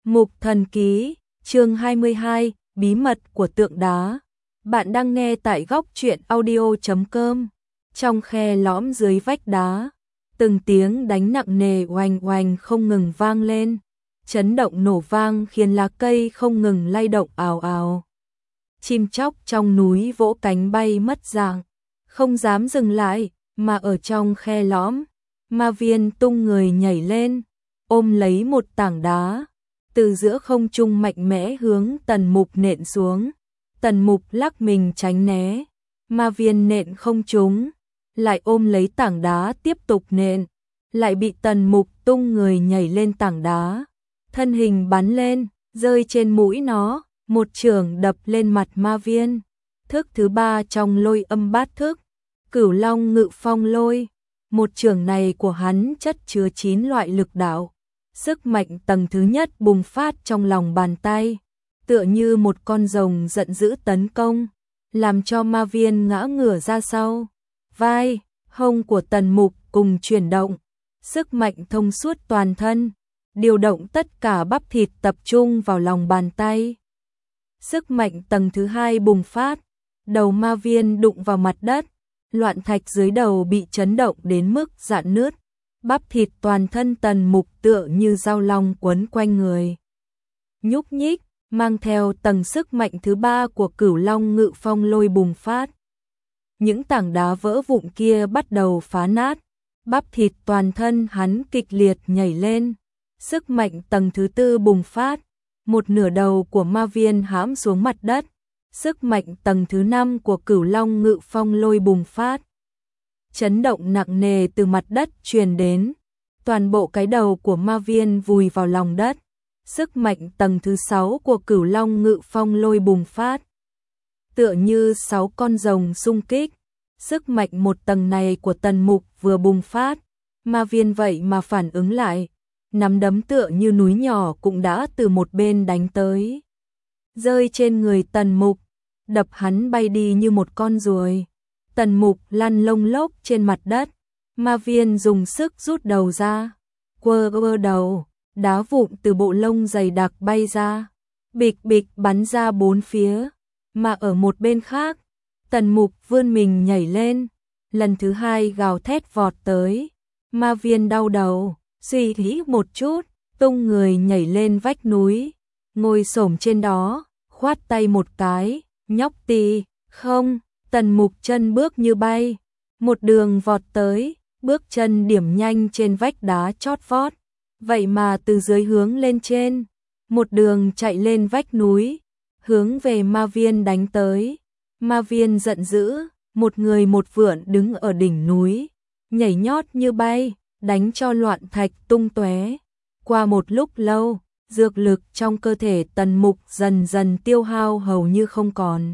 Mục Thần Ký, chương 22, Bí mật của tượng đá. Bạn đang nghe tại góc truyện audio.com. Trong khe lõm dưới vách đá, từng tiếng đánh nặng nề oành oành không ngừng vang lên, chấn động nổ vang khiến lá cây không ngừng lay động ào ào. Chim chóc trong núi vỗ cánh bay mất dạng, không dám dừng lại, mà ở trong khe lõm, Ma Viên tung người nhảy lên, ôm lấy một tảng đá, từ giữa không trung mạnh mẽ hướng Tần Mục nện xuống. Tần Mục lắc mình tránh né, Ma Viên nện không trúng, lại ôm lấy tảng đá tiếp tục nện, lại bị Tần Mục tung người nhảy lên tảng đá, thân hình bắn lên, rơi trên mũi nó, một chưởng đập lên mặt Ma Viên. Thức thứ 3 trong Lôi Âm Bát Thức, Cửu Long Ngự Phong Lôi. Một chưởng này của hắn chất chứa 9 loại lực đạo. Sức mạnh tầng thứ nhất bùng phát trong lòng bàn tay, tựa như một con rồng giận dữ tấn công, làm cho Ma Viên ngã ngửa ra sau. Vai, hông của Tần Mục cùng chuyển động, sức mạnh thông suốt toàn thân, điều động tất cả bắp thịt tập trung vào lòng bàn tay. Sức mạnh tầng thứ 2 bùng phát, đầu Ma Viên đụng vào mặt đất, loạn thạch dưới đầu bị chấn động đến mức rạn nứt. Bắp thịt toàn thân Tần Mục tựa như dao long quấn quanh người, nhúc nhích, mang theo tầng sức mạnh thứ 3 của Cửu Long Ngự Phong Lôi bùng phát. Những tảng đá vỡ vụn kia bắt đầu phá nát, bắp thịt toàn thân hắn kịch liệt nhảy lên. Sức mạnh tầng thứ 4 bùng phát, một nửa đầu của Ma Viên hãm xuống mặt đất. Sức mạnh tầng thứ 5 của Cửu Long Ngự Phong Lôi bùng phát. Chấn động nặng nề từ mặt đất truyền đến, toàn bộ cái đầu của Ma Viên vùi vào lòng đất. Sức mạnh tầng thứ 6 của Cửu Long Ngự Phong Lôi bùng phát, tựa như 6 con rồng xung kích. Sức mạnh một tầng này của Tần Mục vừa bùng phát, Ma Viên vậy mà phản ứng lại, nắm đấm tựa như núi nhỏ cũng đã từ một bên đánh tới, rơi trên người Tần Mục, đập hắn bay đi như một con ruồi. Tần Mục lăn lông lốc trên mặt đất, Ma Viên dùng sức rút đầu ra, quơ đầu, đá vụn từ bộ lông dày đặc bay ra, bịch bịch bắn ra bốn phía. Mà ở một bên khác, Tần Mục vươn mình nhảy lên, lần thứ 2 gào thét vọt tới. Ma Viên đau đầu, suy nghĩ một chút, tung người nhảy lên vách núi, ngồi xổm trên đó, khoát tay một cái, nhóc tì, không. Tần Mục chân bước như bay, một đường vọt tới, bước chân điểm nhanh trên vách đá chót vót, vậy mà từ dưới hướng lên trên, một đường chạy lên vách núi, hướng về Ma Viên đánh tới. Ma Viên giận dữ, một người một vượn đứng ở đỉnh núi, nhảy nhót như bay, đánh cho loạn thạch tung tóe. Qua một lúc lâu, dược lực trong cơ thể Tần Mục dần dần tiêu hao hầu như không còn.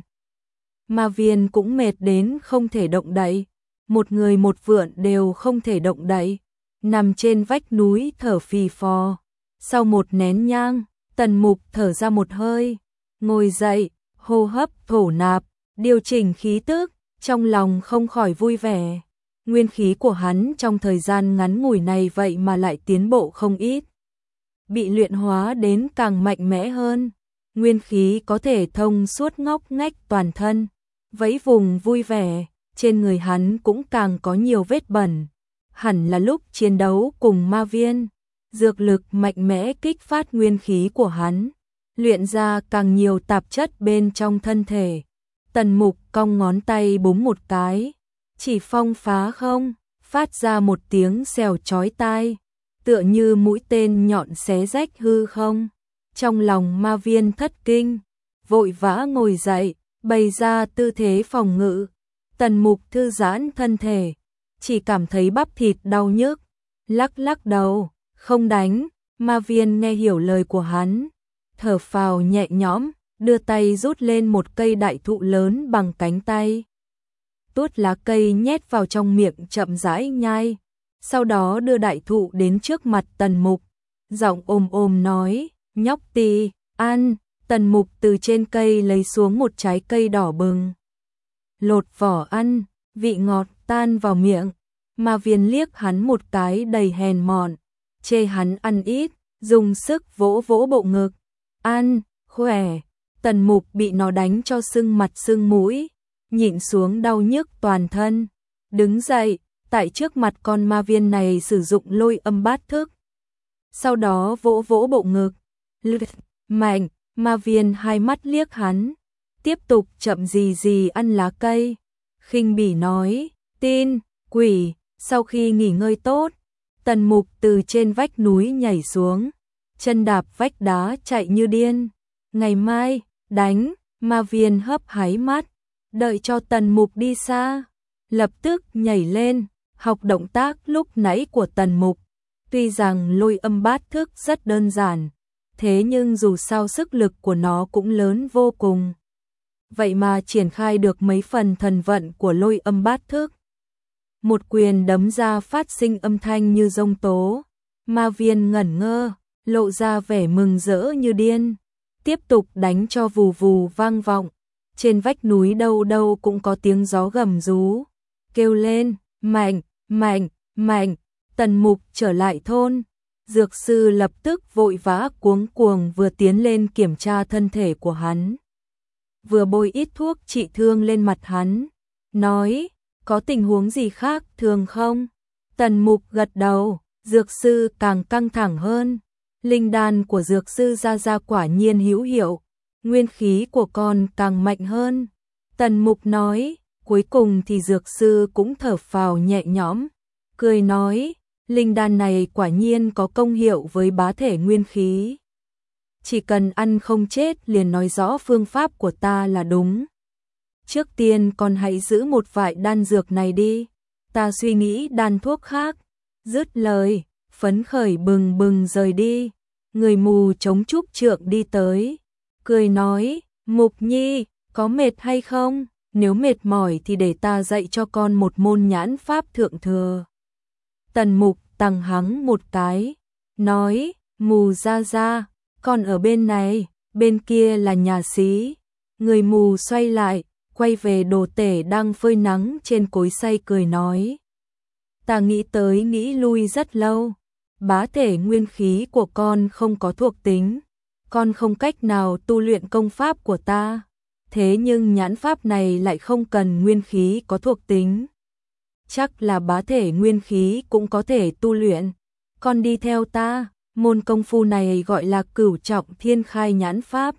Ma Viên cũng mệt đến không thể động đậy, một người một vượn đều không thể động đậy, nằm trên vách núi thở phì phò. Sau một nén nhang, Tần Mục thở ra một hơi, ngồi dậy, hô hấp thổ nạp, điều chỉnh khí tức, trong lòng không khỏi vui vẻ. Nguyên khí của hắn trong thời gian ngắn ngủi này vậy mà lại tiến bộ không ít, bị luyện hóa đến càng mạnh mẽ hơn. Nguyên khí có thể thông suốt ngóc ngách toàn thân, vẫy vùng vui vẻ, trên người hắn cũng càng có nhiều vết bẩn. Hẳn là lúc chiến đấu cùng Ma Viên, dược lực mạnh mẽ kích phát nguyên khí của hắn, luyện ra càng nhiều tạp chất bên trong thân thể. Tần Mục cong ngón tay búng một cái, chỉ phong phá không, phát ra một tiếng xèo chói tai, tựa như mũi tên nhọn xé rách hư không. Trong lòng Ma Viên thất kinh, vội vã ngồi dậy, bày ra tư thế phòng ngự. Tần Mục thư giãn thân thể, chỉ cảm thấy bắp thịt đau nhức, lắc lắc đầu, không đánh. Ma Viên nghe hiểu lời của hắn, thở phào nhẹ nhõm, đưa tay rút lên một cây đại thụ lớn bằng cánh tay, tuốt lá cây nhét vào trong miệng chậm rãi nhai, sau đó đưa đại thụ đến trước mặt Tần Mục, giọng ôm ôm nói, nhóc tì, ăn. Tần Mục từ trên cây lấy xuống một trái cây đỏ bừng, lột vỏ ăn, vị ngọt tan vào miệng. Ma Viên liếc hắn một cái đầy hèn mọn, chê hắn ăn ít, dùng sức vỗ vỗ bộ ngực. An, khỏe. Tần Mục bị nó đánh cho sưng mặt sưng mũi, nhịn xuống đau nhức toàn thân. Đứng dậy, tại trước mặt con ma viên này sử dụng lôi âm bát thức. Sau đó vỗ vỗ bộ ngực. Mạnh, ma viên hai mắt liếc hắn. Tiếp tục chậm gì gì ăn lá cây. Khinh bỉ nói, tin, quỷ. Sau khi nghỉ ngơi tốt, Tần Mục từ trên vách núi nhảy xuống, chân đạp vách đá chạy như điên. Ngày mai, đánh, ma viên hấp háy mắt, đợi cho Tần Mục đi xa, lập tức nhảy lên, học động tác lúc nãy của Tần Mục. Tuy rằng lôi âm bát thức rất đơn giản, thế nhưng dù sao sức lực của nó cũng lớn vô cùng. Vậy mà triển khai được mấy phần thần vận của lôi âm bát thức. Một quyền đấm ra phát sinh âm thanh như giông tố. Ma viên ngẩn ngơ, lộ ra vẻ mừng rỡ như điên. Tiếp tục đánh cho vù vù vang vọng. Trên vách núi đâu đâu cũng có tiếng gió gầm rú. Kêu lên, mạnh, mạnh, mạnh. Tần Mục trở lại thôn. Dược sư lập tức vội vã cuống cuồng vừa tiến lên kiểm tra thân thể của hắn. Vừa bôi ít thuốc trị thương lên mặt hắn. Nói, có tình huống gì khác thường không? Tần Mục gật đầu, dược sư càng căng thẳng hơn. Linh đan của dược sư ra quả nhiên hữu hiệu, nguyên khí của con càng mạnh hơn. Tần Mục nói, cuối cùng thì dược sư cũng thở phào nhẹ nhõm, cười nói, linh đan này quả nhiên có công hiệu với bá thể nguyên khí. Chỉ cần ăn không chết liền nói rõ phương pháp của ta là đúng. Trước tiên con hãy giữ một vài đan dược này đi, ta suy nghĩ đan thuốc khác. Dứt lời, phấn khởi bừng bừng rời đi. Người mù chống trúc trượng đi tới, cười nói, Mục Nhi, có mệt hay không? Nếu mệt mỏi thì để ta dạy cho con một môn nhãn pháp thượng thừa. Tần Mục tằng hắng một cái, nói, mù ra, con ở bên này, bên kia là nhà xí. Người mù xoay lại, quay về đồ tể đang phơi nắng trên cối xay cười nói. Ta nghĩ tới nghĩ lui rất lâu, bá thể nguyên khí của con không có thuộc tính, con không cách nào tu luyện công pháp của ta, thế nhưng nhãn pháp này lại không cần nguyên khí có thuộc tính. Chắc là bá thể nguyên khí cũng có thể tu luyện, con đi theo ta, môn công phu này gọi là Cửu Trọng Thiên Khai nhãn pháp.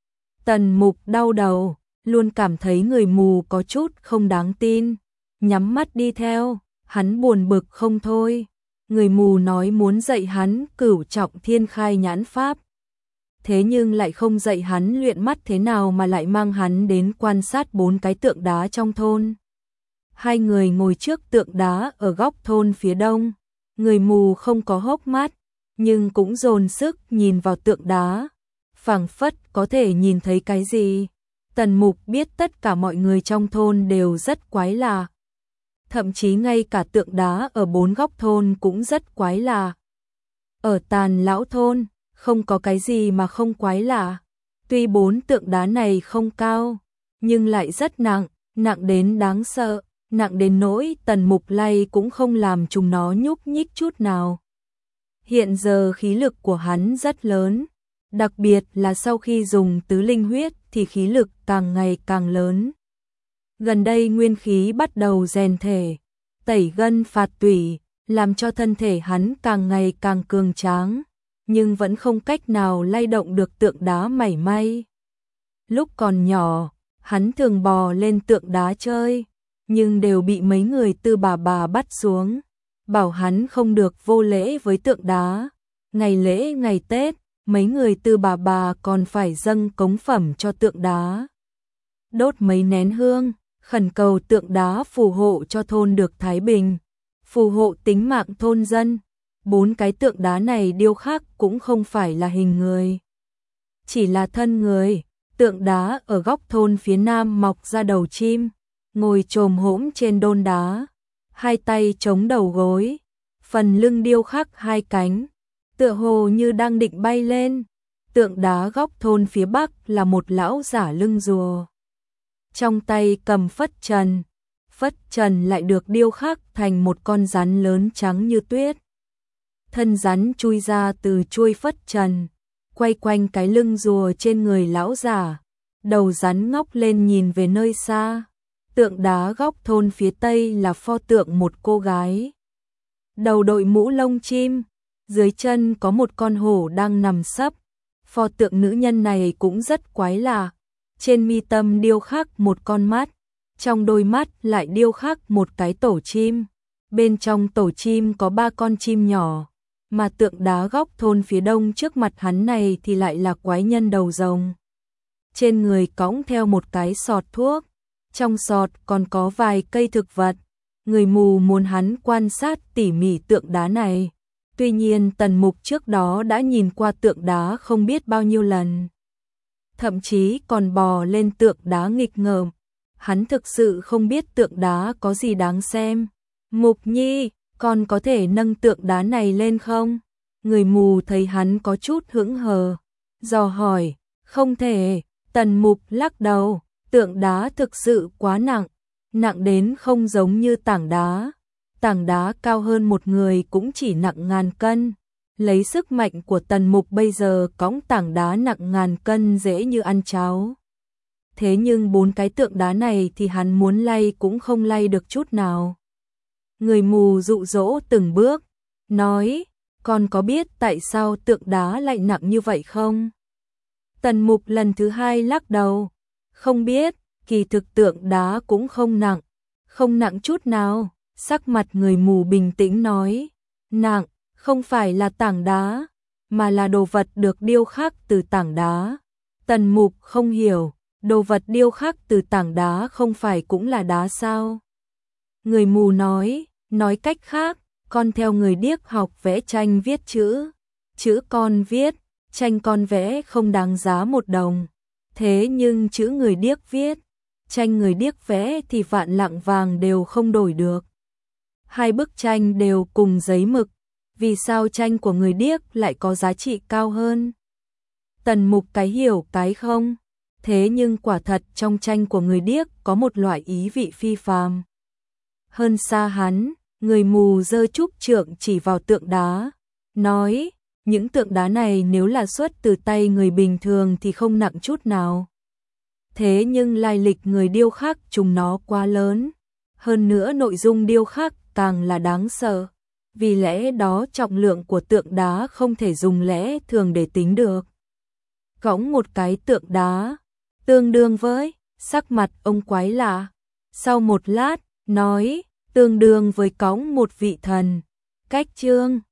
Tần Mục đau đầu, luôn cảm thấy người mù có chút không đáng tin, nhắm mắt đi theo, hắn buồn bực không thôi. Người mù nói muốn dạy hắn Cửu Trọng Thiên Khai nhãn pháp, thế nhưng lại không dạy hắn luyện mắt thế nào mà lại mang hắn đến quan sát 4 cái tượng đá trong thôn. Hai người ngồi trước tượng đá ở góc thôn phía đông, người mù không có hốc mắt, nhưng cũng dồn sức nhìn vào tượng đá, phảng phất có thể nhìn thấy cái gì. Tần Mục biết tất cả mọi người trong thôn đều rất quái lạ. Thậm chí ngay cả tượng đá ở 4 góc thôn cũng rất quái lạ. Ở Tàn Lão thôn, không có cái gì mà không quái lạ. Tuy 4 tượng đá này không cao, nhưng lại rất nặng, nặng đến đáng sợ, nặng đến nỗi Tần Mục lay cũng không làm chúng nó nhúc nhích chút nào. Hiện giờ khí lực của hắn rất lớn, đặc biệt là sau khi dùng tứ linh huyết thì khí lực càng ngày càng lớn. Gần đây nguyên khí bắt đầu rèn thể, tẩy gân phạt tủy, làm cho thân thể hắn càng ngày càng cường tráng, nhưng vẫn không cách nào lay động được tượng đá mảy may. Lúc còn nhỏ, hắn thường bò lên tượng đá chơi, nhưng đều bị mấy người Tư bà bắt xuống, bảo hắn không được vô lễ với tượng đá. Ngày lễ ngày Tết, mấy người Tư bà còn phải dâng cống phẩm cho tượng đá. Đốt mấy nén hương, khẩn cầu tượng đá phù hộ cho thôn được thái bình, phù hộ tính mạng thôn dân. 4 cái tượng đá này điêu khắc cũng không phải là hình người, chỉ là thân người. Tượng đá ở góc thôn phía nam mọc ra đầu chim, ngồi chồm hổm trên đôn đá, hai tay chống đầu gối, phần lưng điêu khắc 2 cánh, tựa hồ như đang định bay lên. Tượng đá góc thôn phía bắc là một lão giả lưng rùa, trong tay cầm phất trần lại được điêu khắc thành một con rắn lớn trắng như tuyết. thân rắn chui ra từ chuôi phất trần, quay quanh cái lưng rùa trên người lão giả. Đầu rắn ngóc lên nhìn về nơi xa. Tượng đá góc thôn phía tây là pho tượng một cô gái. Đầu đội mũ lông chim, dưới chân có một con hổ đang nằm sấp. Pho tượng nữ nhân này cũng rất quái lạ. Trên mi tâm điêu khắc một con mắt, trong đôi mắt lại điêu khắc một cái tổ chim. Bên trong tổ chim có 3 con chim nhỏ, mà tượng đá góc thôn phía đông trước mặt hắn này thì lại là quái nhân đầu rồng. Trên người cõng theo một cái sọt thuốc, trong sọt còn có vài cây thực vật. Người mù muốn hắn quan sát tỉ mỉ tượng đá này. Tuy nhiên Tần Mục trước đó đã nhìn qua tượng đá không biết bao nhiêu lần. Thậm chí còn bò lên tượng đá nghịch ngợm. Hắn thực sự không biết tượng đá có gì đáng xem. Mục Nhi, con có thể nâng tượng đá này lên không? Người mù thấy hắn có chút hững hờ, dò hỏi. Không thể. Tần Mục lắc đầu. Tượng đá thực sự quá nặng, nặng đến không giống như tảng đá. Tảng đá cao hơn một người cũng chỉ nặng ngàn cân. Lấy sức mạnh của Tần Mục bây giờ cõng tảng đá nặng ngàn cân dễ như ăn cháo. Thế nhưng 4 cái tượng đá này thì hắn muốn lay cũng không lay được chút nào. Người mù dụ dỗ từng bước, nói, con có biết tại sao tượng đá lại nặng như vậy không? Tần Mục lần thứ 2 lắc đầu, không biết, kỳ thực tượng đá cũng không nặng chút nào. Sắc mặt người mù bình tĩnh nói, nặng, không phải là tảng đá, mà là đồ vật được điêu khắc từ tảng đá. Tần Mục không hiểu, đồ vật điêu khắc từ tảng đá không phải cũng là đá sao? Người mù nói cách khác, con theo người điếc học vẽ tranh viết chữ. Chữ con viết, tranh con vẽ không đáng giá 1 đồng. Thế nhưng chữ người điếc viết, tranh người điếc vẽ thì vạn lạng vàng đều không đổi được. 2 bức tranh đều cùng giấy mực, vì sao tranh của người điếc lại có giá trị cao hơn? Tần Mục cái hiểu cái không, thế nhưng quả thật trong tranh của người điếc có một loại ý vị phi phàm. Hơn xa hắn, người mù giơ trúc trượng chỉ vào tượng đá, nói, những tượng đá này nếu là xuất từ tay người bình thường thì không nặng chút nào. Thế nhưng lai lịch người điêu khắc chúng nó quá lớn, hơn nữa nội dung điêu khắc càng là đáng sợ. Vì lẽ đó trọng lượng của tượng đá không thể dùng lẽ thường để tính được. Cõng một cái tượng đá, tương đương với, sắc mặt ông quái lạ. Sau một lát, nói, tương đương với cõng một vị thần. Cách chương